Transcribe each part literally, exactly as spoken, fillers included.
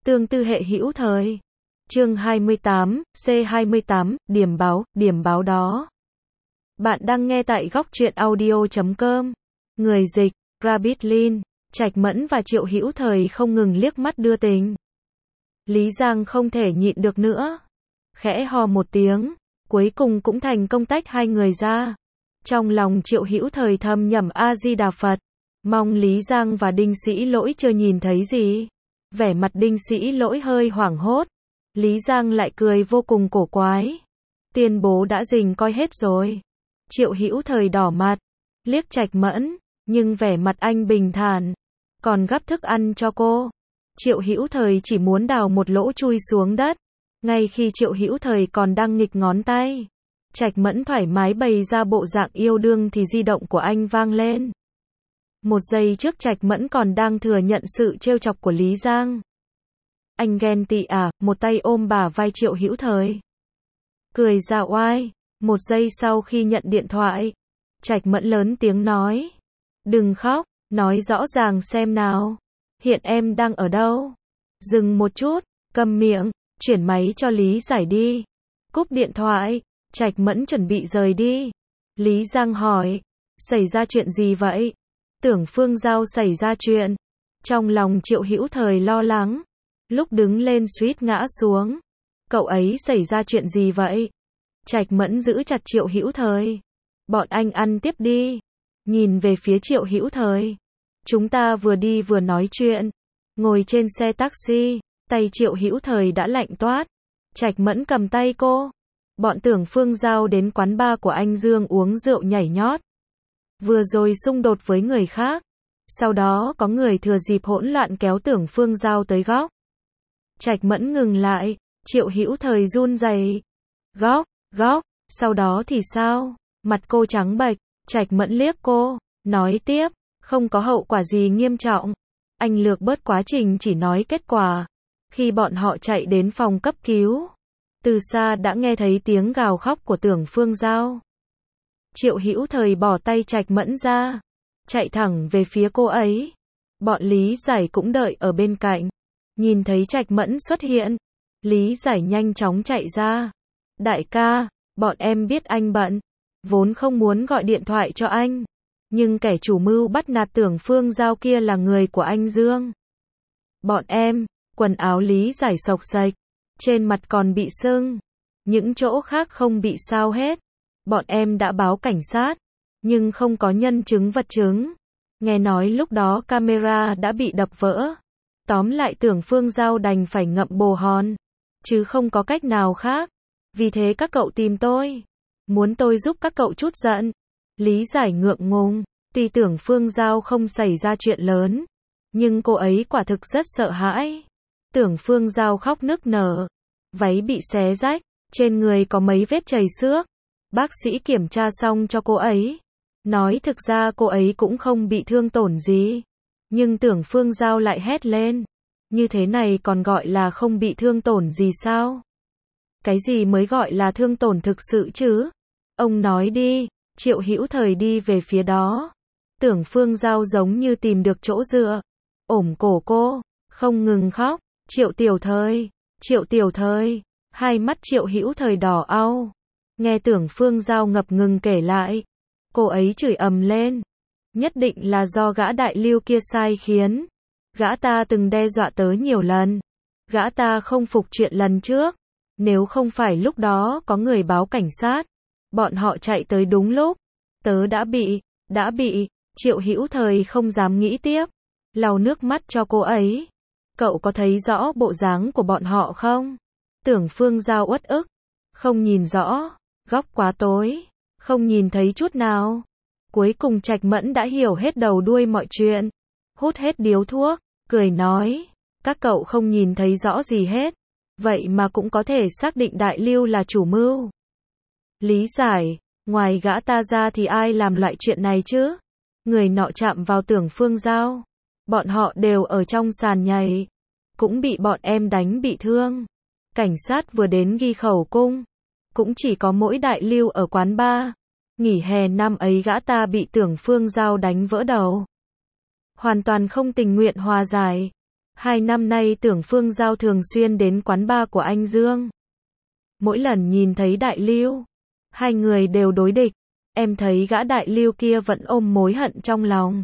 Tương tư hệ hữu thời. Chương hai mươi tám, C hai mươi tám, điểm báo, điểm báo đó. Bạn đang nghe tại góc truyện audio chấm com. Người dịch, Rabbit Lin, Trạch Mẫn và Triệu Hữu Thời không ngừng liếc mắt đưa tình. Lý Giang không thể nhịn được nữa. Khẽ ho một tiếng, cuối cùng cũng thành công tách hai người ra. Trong lòng Triệu Hữu Thời thầm nhẩm A-di-đà Phật. Mong Lý Giang và Đinh Sĩ Lỗi chưa nhìn thấy gì. Vẻ mặt Đinh Sĩ Lỗi hơi hoảng hốt. Lý Giang lại cười vô cùng cổ quái. Tiên bố đã rình coi hết rồi. Triệu Hữu Thời đỏ mặt, liếc Trạch Mẫn, nhưng vẻ mặt anh bình thản, còn gắp thức ăn cho cô. Triệu Hữu Thời chỉ muốn đào một lỗ chui xuống đất. Ngay khi Triệu Hữu Thời còn đang nghịch ngón tay, Trạch Mẫn thoải mái bày ra bộ dạng yêu đương thì di động của anh vang lên. Một giây trước Trạch Mẫn còn đang thừa nhận sự trêu chọc của Lý Giang. Anh ghen tị à, một tay ôm bả vai Triệu Hữu Thời. Cười ra oai. Một giây sau khi nhận điện thoại, Trạch Mẫn lớn tiếng nói. Đừng khóc, nói rõ ràng xem nào. Hiện em đang ở đâu? Dừng một chút, cầm miệng, chuyển máy cho Lý Giải đi. Cúp điện thoại, Trạch Mẫn chuẩn bị rời đi. Lý Giang hỏi, xảy ra chuyện gì vậy? Tưởng Phương Giao xảy ra chuyện. Trong lòng Triệu Hữu Thời lo lắng. Lúc đứng lên suýt ngã xuống. Cậu ấy xảy ra chuyện gì vậy? Trạch Mẫn giữ chặt Triệu Hữu Thời. Bọn anh ăn tiếp đi. Nhìn về phía Triệu Hữu Thời. Chúng ta vừa đi vừa nói chuyện. Ngồi trên xe taxi, tay Triệu Hữu Thời đã lạnh toát. Trạch Mẫn cầm tay cô. Bọn Tưởng Phương Giao đến quán bar của anh Dương uống rượu nhảy nhót. Vừa rồi xung đột với người khác. Sau đó có người thừa dịp hỗn loạn kéo Tưởng Phương Giao tới góc. Trạch Mẫn ngừng lại, Triệu Hữu Thời run rẩy. Góc, góc, sau đó thì sao? Mặt cô trắng bệch, Trạch Mẫn liếc cô, nói tiếp, không có hậu quả gì nghiêm trọng. Anh lược bớt quá trình chỉ nói kết quả. Khi bọn họ chạy đến phòng cấp cứu, từ xa đã nghe thấy tiếng gào khóc của Tưởng Phương Giao. Triệu Hữu Thời bỏ tay Trạch Mẫn ra, chạy thẳng về phía cô ấy. Bọn Lý Giải cũng đợi ở bên cạnh. Nhìn thấy Trạch Mẫn xuất hiện, Lý Giải nhanh chóng chạy ra. Đại ca, bọn em biết anh bận, vốn không muốn gọi điện thoại cho anh. Nhưng kẻ chủ mưu bắt nạt Tưởng Phương Giao kia là người của anh Dương. Bọn em, quần áo Lý Giải xộc xệch, trên mặt còn bị sưng, những chỗ khác không bị sao hết. Bọn em đã báo cảnh sát, nhưng không có nhân chứng vật chứng. Nghe nói lúc đó camera đã bị đập vỡ. Tóm lại Tưởng Phương Giao đành phải ngậm bồ hòn, chứ không có cách nào khác. Vì thế các cậu tìm tôi, muốn tôi giúp các cậu chút giận. Lý Giải ngượng ngùng, tuy Tưởng Phương Giao không xảy ra chuyện lớn, nhưng cô ấy quả thực rất sợ hãi. Tưởng Phương Giao khóc nức nở, váy bị xé rách, trên người có mấy vết chảy xước. Bác sĩ kiểm tra xong cho cô ấy, nói thực ra cô ấy cũng không bị thương tổn gì. Nhưng Tưởng Phương Giao lại hét lên, như thế này còn gọi là không bị thương tổn gì sao? Cái gì mới gọi là thương tổn thực sự chứ? Ông nói đi. Triệu Hữu Thời đi về phía đó. Tưởng Phương Giao giống như tìm được chỗ dựa, ổm cổ cô, không ngừng khóc. Triệu Tiểu Thời, Triệu Tiểu Thời. Hai mắt Triệu Hữu Thời đỏ au. Nghe Tưởng Phương Giao ngập ngừng kể lại, cô ấy chửi ầm lên. Nhất định là do gã đại lưu kia sai khiến. Gã ta từng đe dọa tớ nhiều lần. Gã ta không phục chuyện lần trước. Nếu không phải lúc đó có người báo cảnh sát, bọn họ chạy tới đúng lúc, tớ đã bị, đã bị. Triệu Hữu Thời không dám nghĩ tiếp, lau nước mắt cho cô ấy. Cậu có thấy rõ bộ dáng của bọn họ không? Tưởng Phương Giao uất ức, không nhìn rõ, góc quá tối, không nhìn thấy chút nào. Cuối cùng Trạch Mẫn đã hiểu hết đầu đuôi mọi chuyện, hút hết điếu thuốc, cười nói, các cậu không nhìn thấy rõ gì hết, vậy mà cũng có thể xác định đại lưu là chủ mưu. Lý Giải, ngoài gã ta ra thì ai làm loại chuyện này chứ? Người nọ chạm vào Tưởng Phương Giao, bọn họ đều ở trong sàn nhảy, cũng bị bọn em đánh bị thương. Cảnh sát vừa đến ghi khẩu cung, cũng chỉ có mỗi đại lưu ở quán bar. Nghỉ hè năm ấy gã ta bị Tưởng Phương Giao đánh vỡ đầu, hoàn toàn không tình nguyện hòa giải. Hai năm nay Tưởng Phương Giao thường xuyên đến quán bar của anh Dương. Mỗi lần nhìn thấy Đại Lưu, hai người đều đối địch. Em thấy gã Đại Lưu kia vẫn ôm mối hận trong lòng.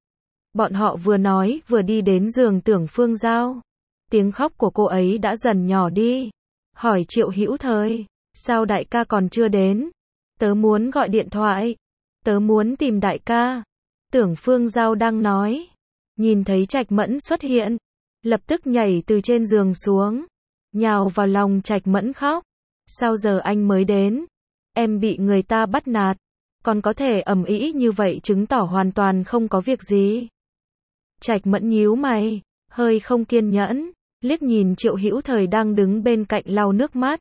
Bọn họ vừa nói vừa đi đến giường Tưởng Phương Giao. Tiếng khóc của cô ấy đã dần nhỏ đi. Hỏi Triệu Hữu Thời, sao đại ca còn chưa đến? Tớ muốn gọi điện thoại. Tớ muốn tìm đại ca. Tưởng Phương Giao đang nói. Nhìn thấy Trạch Mẫn xuất hiện. Lập tức nhảy từ trên giường xuống. Nhào vào lòng Trạch Mẫn khóc. Sao giờ anh mới đến? Em bị người ta bắt nạt. Còn có thể ầm ĩ như vậy chứng tỏ hoàn toàn không có việc gì. Trạch Mẫn nhíu mày, hơi không kiên nhẫn, liếc nhìn Triệu Hữu Thời đang đứng bên cạnh lau nước mắt.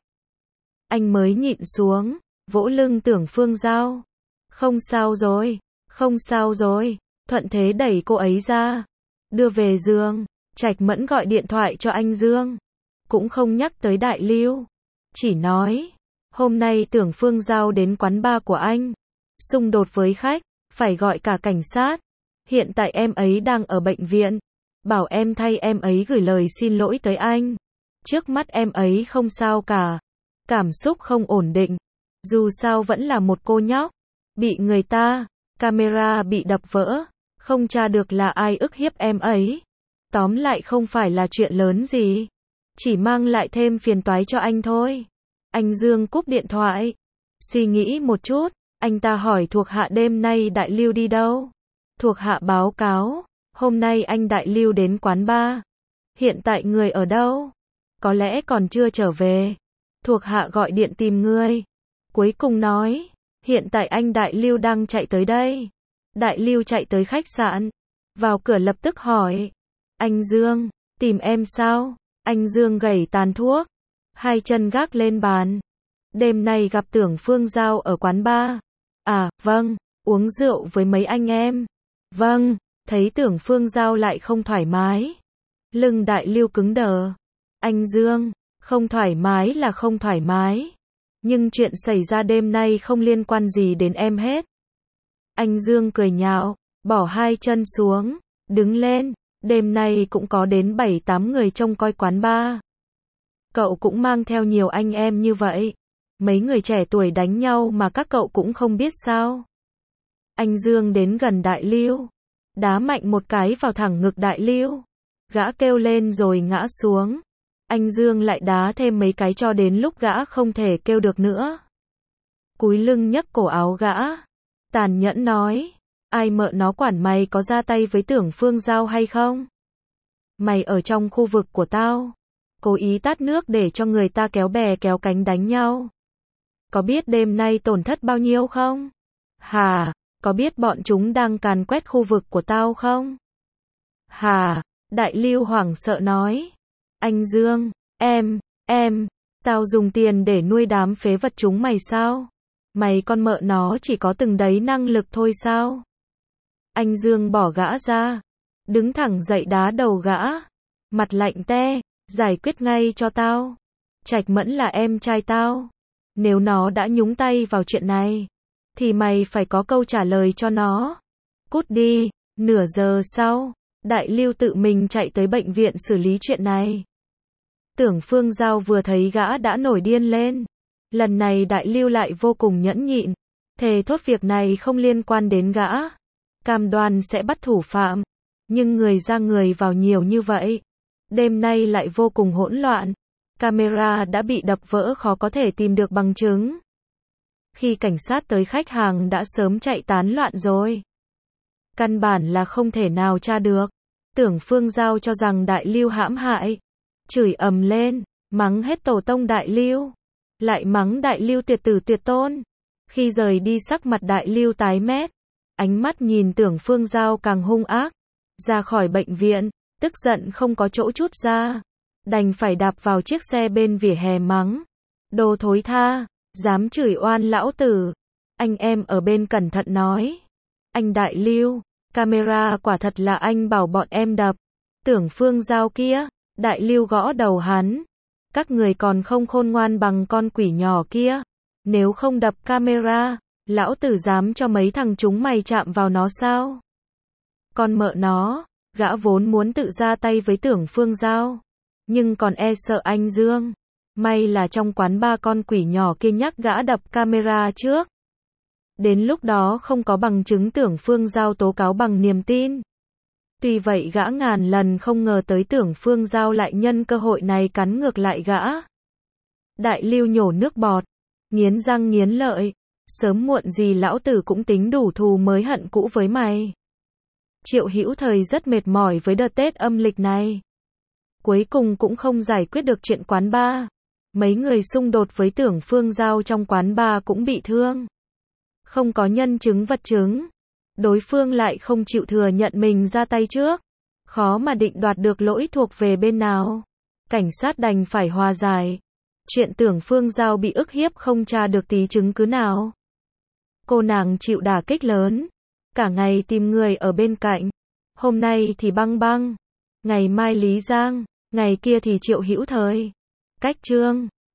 Anh mới nhịn xuống, vỗ lưng Tưởng Phương Giao. Không sao rồi, không sao rồi, thuận thế đẩy cô ấy ra, đưa về giường. Trạch Mẫn gọi điện thoại cho anh Dương, cũng không nhắc tới Đại Lưu, chỉ nói, hôm nay Tưởng Phương Giao đến quán bar của anh, xung đột với khách, phải gọi cả cảnh sát. Hiện tại em ấy đang ở bệnh viện, bảo em thay em ấy gửi lời xin lỗi tới anh. Trước mắt em ấy không sao cả, cảm xúc không ổn định, dù sao vẫn là một cô nhóc, bị người ta, camera bị đập vỡ, không tra được là ai ức hiếp em ấy. Tóm lại không phải là chuyện lớn gì, chỉ mang lại thêm phiền toái cho anh thôi. Anh Dương cúp điện thoại, suy nghĩ một chút, anh ta hỏi thuộc hạ đêm nay Đại Lưu đi đâu. Thuộc hạ báo cáo, hôm nay anh Đại Lưu đến quán bar. Hiện tại người ở đâu? Có lẽ còn chưa trở về. Thuộc hạ gọi điện tìm người. Cuối cùng nói, hiện tại anh Đại Lưu đang chạy tới đây. Đại Lưu chạy tới khách sạn, vào cửa lập tức hỏi, anh Dương, tìm em sao? Anh Dương gẩy tàn thuốc, hai chân gác lên bàn. Đêm nay gặp Tưởng Phương Giao ở quán bar. À, vâng, uống rượu với mấy anh em. Vâng, thấy Tưởng Phương Giao lại không thoải mái. Lưng Đại Lưu cứng đờ. Anh Dương, không thoải mái là không thoải mái. Nhưng chuyện xảy ra đêm nay không liên quan gì đến em hết. Anh Dương cười nhạo, bỏ hai chân xuống, đứng lên. Đêm nay cũng có đến bảy tám người trông coi quán bar. Cậu cũng mang theo nhiều anh em như vậy. Mấy người trẻ tuổi đánh nhau mà các cậu cũng không biết sao? Anh Dương đến gần Đại Lưu, đá mạnh một cái vào thẳng ngực Đại Lưu. Gã kêu lên rồi ngã xuống. Anh Dương lại đá thêm mấy cái cho đến lúc gã không thể kêu được nữa. Cúi lưng nhấc cổ áo gã, tàn nhẫn nói, ai mợ nó quản mày có ra tay với Tưởng Phương Giao hay không? Mày ở trong khu vực của tao, cố ý tát nước để cho người ta kéo bè kéo cánh đánh nhau. Có biết đêm nay tổn thất bao nhiêu không? Hà, có biết bọn chúng đang càn quét khu vực của tao không? Hà, Đại Lưu hoảng sợ nói. Anh Dương, em, em, tao dùng tiền để nuôi đám phế vật chúng mày sao? Mày con mợ nó chỉ có từng đấy năng lực thôi sao? Anh Dương bỏ gã ra, đứng thẳng dậy đá đầu gã. Mặt lạnh te, giải quyết ngay cho tao. Trạch Mẫn là em trai tao. Nếu nó đã nhúng tay vào chuyện này, thì mày phải có câu trả lời cho nó. Cút đi. Nửa giờ sau, Đại Lưu tự mình chạy tới bệnh viện xử lý chuyện này. Tưởng Phương Giao vừa thấy gã đã nổi điên lên. Lần này Đại Lưu lại vô cùng nhẫn nhịn, thề thốt việc này không liên quan đến gã, cam đoan sẽ bắt thủ phạm. Nhưng người ra người vào nhiều như vậy, đêm nay lại vô cùng hỗn loạn. Camera đã bị đập vỡ, khó có thể tìm được bằng chứng. Khi cảnh sát tới, khách hàng đã sớm chạy tán loạn rồi. Căn bản là không thể nào tra được. Tưởng Phương Giao cho rằng Đại Lưu hãm hại, chửi ầm lên, mắng hết tổ tông Đại Lưu, lại mắng Đại Lưu tuyệt tử tuyệt tôn. Khi rời đi sắc mặt Đại Lưu tái mét, ánh mắt nhìn Tưởng Phương Giao càng hung ác. Ra khỏi bệnh viện, tức giận không có chỗ trút ra, đành phải đạp vào chiếc xe bên vỉa hè mắng. Đồ thối tha, dám chửi oan lão tử. Anh em ở bên cẩn thận nói. Anh Đại Lưu, camera quả thật là anh bảo bọn em đập. Tưởng Phương Giao kia, Đại Lưu gõ đầu hắn. Các người còn không khôn ngoan bằng con quỷ nhỏ kia. Nếu không đập camera, lão tử dám cho mấy thằng chúng mày chạm vào nó sao? Con mợ nó, Gã vốn muốn tự ra tay với Tưởng Phương Giao, nhưng còn e sợ anh Dương. May là trong quán ba con quỷ nhỏ kia nhắc gã đập camera trước. Đến lúc đó không có bằng chứng Tưởng Phương Giao tố cáo bằng niềm tin. Tuy vậy gã ngàn lần không ngờ tới Tưởng Phương Giao lại nhân cơ hội này cắn ngược lại gã. Đại Lưu nhổ nước bọt, nghiến răng nghiến lợi, sớm muộn gì lão tử cũng tính đủ thù mới hận cũ với mày. Triệu Hữu Thời rất mệt mỏi với đợt Tết âm lịch này. Cuối cùng cũng không giải quyết được chuyện quán bar. Mấy người xung đột với Tưởng Phương Giao trong quán bar cũng bị thương. Không có nhân chứng vật chứng. Đối phương lại không chịu thừa nhận mình ra tay trước. Khó mà định đoạt được lỗi thuộc về bên nào. Cảnh sát đành phải hòa giải. Chuyện Tưởng Phương Giao bị ức hiếp không tra được tí chứng cứ nào. Cô nàng chịu đả kích lớn. Cả ngày tìm người ở bên cạnh. Hôm nay thì Băng Băng. Ngày mai Lý Giang. Ngày kia thì Triệu Hữu Thời. Cách chương